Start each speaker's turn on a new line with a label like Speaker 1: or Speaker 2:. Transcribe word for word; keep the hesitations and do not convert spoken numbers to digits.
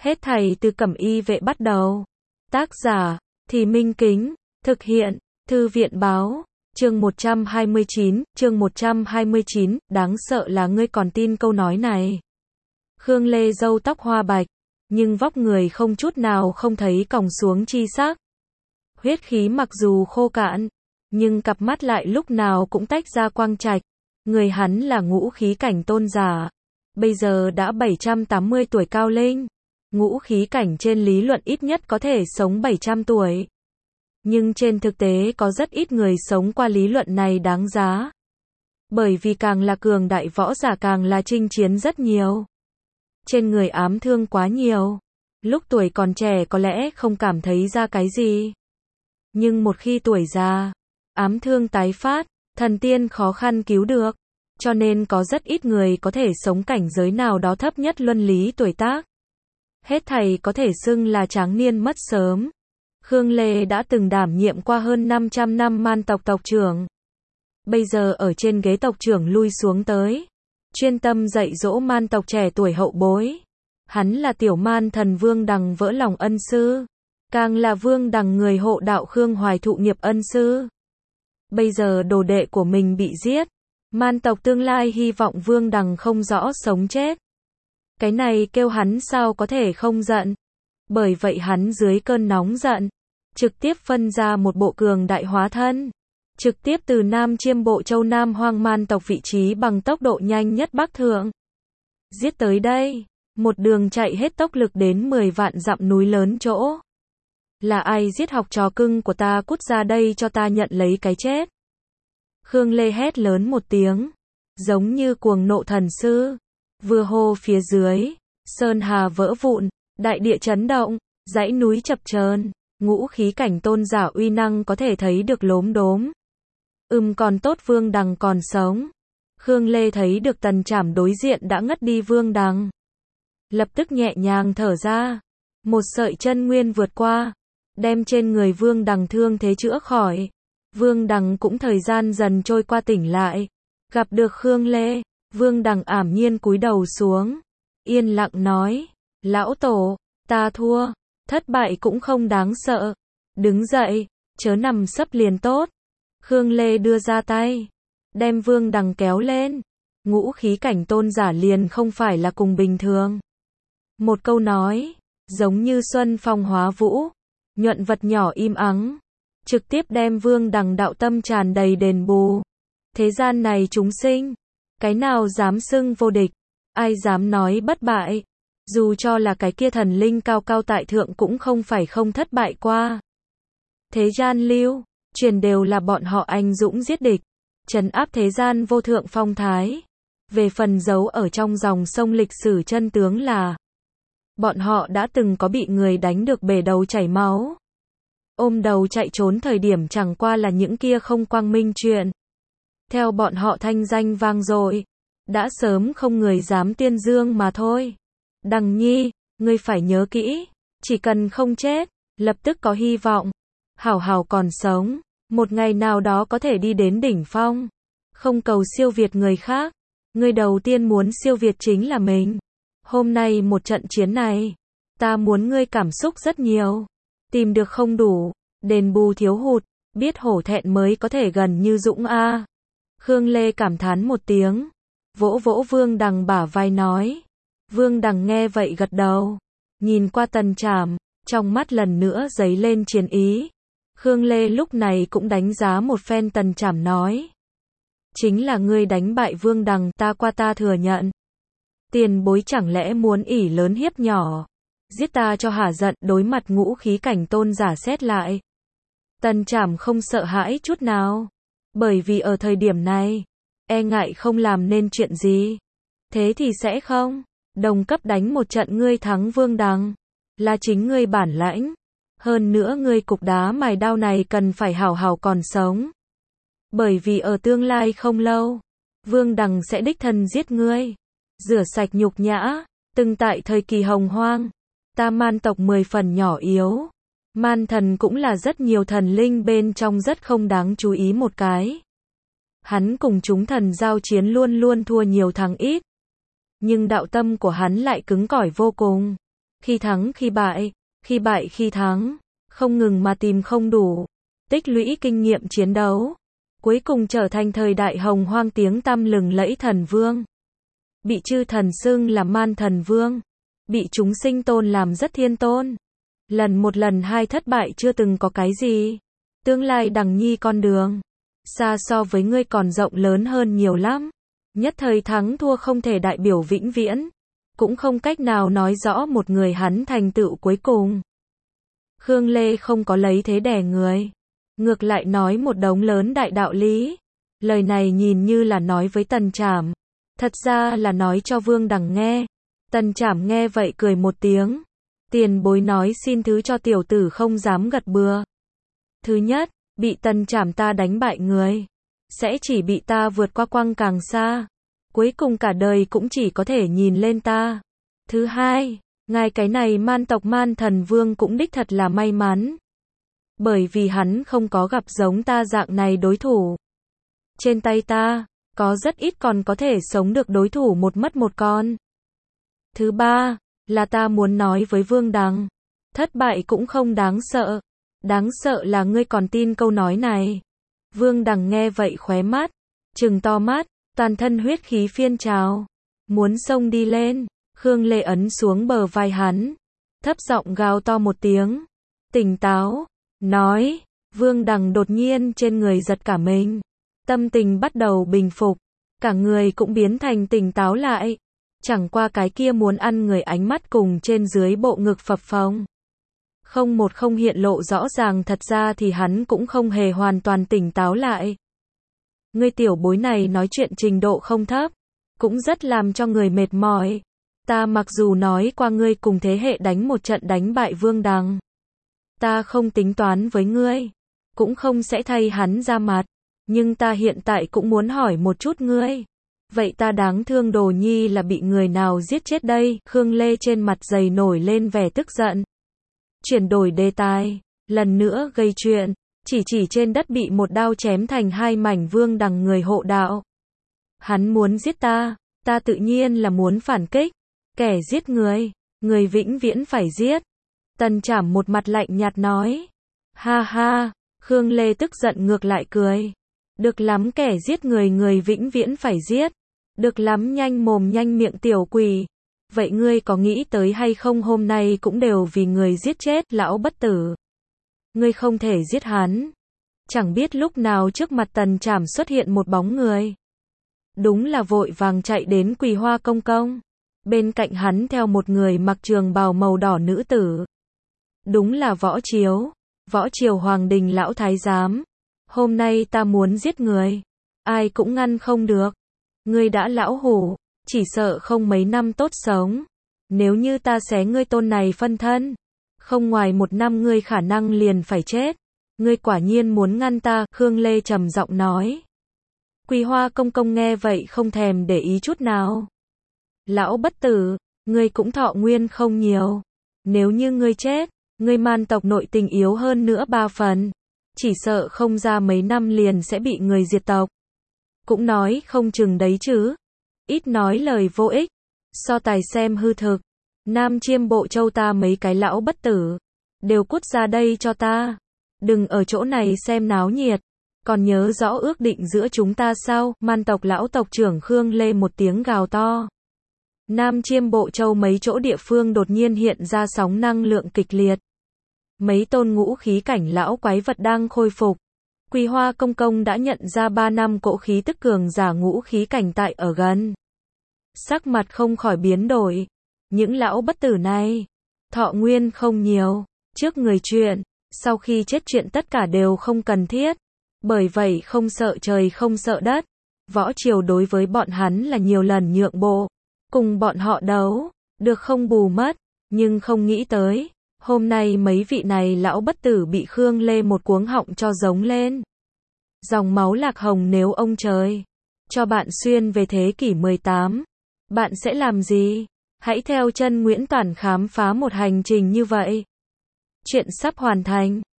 Speaker 1: Hết thảy từ Cẩm Y Vệ bắt đầu. Tác giả, Thì Minh Kính, thực hiện, Thư viện Báo, chương một trăm hai mươi chín, chương một trăm hai mươi chín, đáng sợ là ngươi còn tin câu nói này. Khương Lê râu tóc hoa bạch, nhưng vóc người không chút nào không thấy còng xuống chi sắc. Huyết khí mặc dù khô cạn, nhưng cặp mắt lại lúc nào cũng tách ra quang trạch. Người hắn là ngũ khí cảnh tôn giả, bây giờ đã bảy trăm tám mươi tuổi cao linh. Ngũ khí cảnh trên lý luận ít nhất có thể sống bảy trăm tuổi. Nhưng trên thực tế có rất ít người sống qua lý luận này đáng giá. Bởi vì càng là cường đại võ giả càng là chinh chiến rất nhiều. Trên người ám thương quá nhiều. Lúc tuổi còn trẻ có lẽ không cảm thấy ra cái gì. Nhưng một khi tuổi già, ám thương tái phát, thần tiên khó khăn cứu được. Cho nên có rất ít người có thể sống cảnh giới nào đó thấp nhất luân lý tuổi tác. Hết thảy có thể xưng là tráng niên mất sớm. Khương Lê đã từng đảm nhiệm qua hơn năm trăm năm man tộc tộc trưởng. Bây giờ ở trên ghế tộc trưởng lui xuống tới. Chuyên tâm dạy dỗ man tộc trẻ tuổi hậu bối. Hắn là tiểu man thần Vương Đằng vỡ lòng ân sư. Càng là Vương Đằng người hộ đạo Khương Hoài thụ nghiệp ân sư. Bây giờ đồ đệ của mình bị giết. Man tộc tương lai hy vọng Vương Đằng không rõ sống chết. Cái này kêu hắn sao có thể không giận. Bởi vậy hắn dưới cơn nóng giận, trực tiếp phân ra một bộ cường đại hóa thân. Trực tiếp từ Nam Chiêm Bộ Châu Nam Hoang man tộc vị trí bằng tốc độ nhanh nhất Bắc Thượng. Giết tới đây, một đường chạy hết tốc lực đến mười vạn dặm núi lớn chỗ. Là ai giết học trò cưng của ta, cút ra đây cho ta nhận lấy cái chết. Khương Lê hét lớn một tiếng, giống như cuồng nộ thần sư. Vừa hô phía dưới, sơn hà vỡ vụn, đại địa chấn động, dãy núi chập chờn, ngũ khí cảnh tôn giả uy năng có thể thấy được lốm đốm. Ừm còn tốt Vương Đằng còn sống. Khương Lê thấy được Tần Trảm đối diện đã ngất đi Vương Đằng. Lập tức nhẹ nhàng thở ra. Một sợi chân nguyên vượt qua, đem trên người Vương Đằng thương thế chữa khỏi. Vương Đằng cũng thời gian dần trôi qua tỉnh lại. Gặp được Khương Lê, Vương Đằng ảm nhiên cúi đầu xuống. Yên lặng nói, lão tổ, ta thua, thất bại cũng không đáng sợ. Đứng dậy, chớ nằm sấp liền tốt. Khương Lê đưa ra tay, đem Vương Đằng kéo lên. Ngũ khí cảnh tôn giả liền không phải là cùng bình thường. Một câu nói, giống như xuân phong hóa vũ, nhuận vật nhỏ im ắng, trực tiếp đem Vương Đằng đạo tâm tràn đầy đền bù. Thế gian này chúng sinh, cái nào dám xưng vô địch, ai dám nói bất bại. Dù cho là cái kia thần linh cao cao tại thượng cũng không phải không thất bại qua. Thế gian lưu, truyền đều là bọn họ anh dũng giết địch, trấn áp thế gian vô thượng phong thái. Về phần giấu ở trong dòng sông lịch sử chân tướng là, bọn họ đã từng có bị người đánh được bể đầu chảy máu. Ôm đầu chạy trốn thời điểm chẳng qua là những kia không quang minh chuyện. Theo bọn họ thanh danh vang dội, đã sớm không người dám tuyên dương mà thôi. Đằng Nhi, ngươi phải nhớ kỹ, chỉ cần không chết, lập tức có hy vọng. Hảo hảo còn sống, một ngày nào đó có thể đi đến đỉnh phong. Không cầu siêu việt người khác, ngươi đầu tiên muốn siêu việt chính là mình. Hôm nay một trận chiến này, ta muốn ngươi cảm xúc rất nhiều. Tìm được không đủ, đền bù thiếu hụt, biết hổ thẹn mới có thể gần như dũng a. Khương Lê cảm thán một tiếng, vỗ vỗ Vương Đằng bả vai nói. Vương Đằng nghe vậy gật đầu, nhìn qua Tần Trảm, trong mắt lần nữa dấy lên chiến ý. Khương Lê lúc này cũng đánh giá một phen Tần Trảm nói. Chính là ngươi đánh bại Vương Đằng, ta qua ta thừa nhận. Tiền bối chẳng lẽ muốn ỷ lớn hiếp nhỏ, giết ta cho hả giận. Đối mặt ngũ khí cảnh tôn giả xét lại, Tần Trảm không sợ hãi chút nào. Bởi vì ở thời điểm này, e ngại không làm nên chuyện gì. Thế thì sẽ không, đồng cấp đánh một trận ngươi thắng Vương Đằng, là chính ngươi bản lãnh. Hơn nữa ngươi cục đá mài đao này cần phải hảo hảo còn sống. Bởi vì ở tương lai không lâu, Vương Đằng sẽ đích thân giết ngươi, rửa sạch nhục nhã. Từng tại thời kỳ hồng hoang, ta man tộc mười phần nhỏ yếu. Man thần cũng là rất nhiều thần linh bên trong rất không đáng chú ý một cái. Hắn cùng chúng thần giao chiến luôn luôn thua nhiều thắng ít. Nhưng đạo tâm của hắn lại cứng cỏi vô cùng. khi thắng khi bại, khi bại khi thắng, không ngừng mà tìm không đủ, tích lũy kinh nghiệm chiến đấu, cuối cùng trở thành thời đại hồng hoang tiếng tăm lừng lẫy thần vương. Bị chư thần xưng là man thần vương, bị chúng sinh tôn làm rất thiên tôn. Lần một lần hai thất bại chưa từng có cái gì. Tương lai đằng nhi con đường, xa so với ngươi còn rộng lớn hơn nhiều lắm. Nhất thời thắng thua không thể đại biểu vĩnh viễn, cũng không cách nào nói rõ một người hắn thành tựu cuối cùng. Khương Lê không có lấy thế đè người, ngược lại nói một đống lớn đại đạo lý. Lời này nhìn như là nói với Tần Trảm, thật ra là nói cho Vương Đằng nghe. Tần Trảm nghe vậy cười một tiếng. Tiền bối nói xin thứ cho tiểu tử không dám gật bừa. Thứ nhất, bị Tần Trảm ta đánh bại người, sẽ chỉ bị ta vượt qua quăng càng xa. Cuối cùng cả đời cũng chỉ có thể nhìn lên ta. Thứ hai, ngài cái này man tộc man thần vương cũng đích thật là may mắn. Bởi vì hắn không có gặp giống ta dạng này đối thủ. Trên tay ta, có rất ít còn có thể sống được đối thủ một mất một con. Thứ ba, là ta muốn nói với Vương Đằng, thất bại cũng không đáng sợ. Đáng sợ là ngươi còn tin câu nói này. Vương Đằng nghe vậy khóe mắt, trừng to mắt, toàn thân huyết khí phiên trào, muốn xông đi lên. Khương Lê ấn xuống bờ vai hắn, thấp giọng gào to một tiếng, tỉnh táo, nói. Vương Đằng đột nhiên trên người giật cả mình, tâm tình bắt đầu bình phục, cả người cũng biến thành tỉnh táo lại. Chẳng qua cái kia muốn ăn người ánh mắt cùng trên dưới bộ ngực phập phồng, không một không hiện lộ rõ ràng, thật ra thì hắn cũng không hề hoàn toàn tỉnh táo lại. Ngươi tiểu bối này nói chuyện trình độ không thấp, cũng rất làm cho người mệt mỏi. Ta mặc dù nói qua ngươi cùng thế hệ đánh một trận đánh bại Vương Đằng, ta không tính toán với ngươi, cũng không sẽ thay hắn ra mặt, nhưng ta hiện tại cũng muốn hỏi một chút ngươi. Vậy ta đáng thương đồ nhi là bị người nào giết chết đây? Khương Lê trên mặt dày nổi lên vẻ tức giận. Chuyển đổi đề tài, lần nữa gây chuyện, chỉ chỉ trên đất bị một đao chém thành hai mảnh Vương Đằng người hộ đạo. Hắn muốn giết ta, ta tự nhiên là muốn phản kích. Kẻ giết người, người vĩnh viễn phải giết. Tần Trảm một mặt lạnh nhạt nói. Ha ha, Khương Lê tức giận ngược lại cười. Được lắm, kẻ giết người người vĩnh viễn phải giết. Được lắm, nhanh mồm nhanh miệng tiểu quỷ. Vậy ngươi có nghĩ tới hay không, hôm nay cũng đều vì người giết chết lão bất tử. Ngươi không thể giết hắn. Chẳng biết lúc nào trước mặt Tần Trảm xuất hiện một bóng người. Đúng là vội vàng chạy đến Quỳ Hoa công công. Bên cạnh hắn theo một người mặc trường bào màu đỏ nữ tử. Đúng là Võ Chiếu, Võ Triều Hoàng đình lão thái giám. Hôm nay ta muốn giết người, ai cũng ngăn không được. Ngươi đã lão hủ, chỉ sợ không mấy năm tốt sống. Nếu như ta xé ngươi tôn này phân thân, không ngoài một năm ngươi khả năng liền phải chết. Ngươi quả nhiên muốn ngăn ta, Khương Lê trầm giọng nói. Quỳ Hoa công công nghe vậy không thèm để ý chút nào. Lão bất tử, ngươi cũng thọ nguyên không nhiều. Nếu như ngươi chết, ngươi man tộc nội tình yếu hơn nữa ba phần. Chỉ sợ không ra mấy năm liền sẽ bị người diệt tộc. Cũng nói không chừng đấy chứ. Ít nói lời vô ích. So tài xem hư thực. Nam Chiêm Bộ Châu ta mấy cái lão bất tử. Đều cút ra đây cho ta. Đừng ở chỗ này xem náo nhiệt. Còn nhớ rõ ước định giữa chúng ta sao? Man tộc lão tộc trưởng Khương Lê một tiếng gào to. Nam Chiêm Bộ Châu mấy chỗ địa phương đột nhiên hiện ra sóng năng lượng kịch liệt. Mấy tôn ngũ khí cảnh lão quái vật đang khôi phục. Quỳ Hoa công công đã nhận ra ba năm cỗ khí tức cường giả ngũ khí cảnh tại ở gần. Sắc mặt không khỏi biến đổi. Những lão bất tử này, thọ nguyên không nhiều, trước người chuyện, sau khi chết chuyện tất cả đều không cần thiết. Bởi vậy không sợ trời không sợ đất. Võ Triều đối với bọn hắn là nhiều lần nhượng bộ. Cùng bọn họ đấu, được không bù mất, nhưng không nghĩ tới. Hôm nay mấy vị này lão bất tử bị Khương Lê một cuống họng cho giống lên. Dòng máu lạc hồng, nếu ông trời cho bạn xuyên về thế kỷ mười tám, bạn sẽ làm gì? Hãy theo chân Nguyễn Toản khám phá một hành trình như vậy. Chuyện sắp hoàn thành.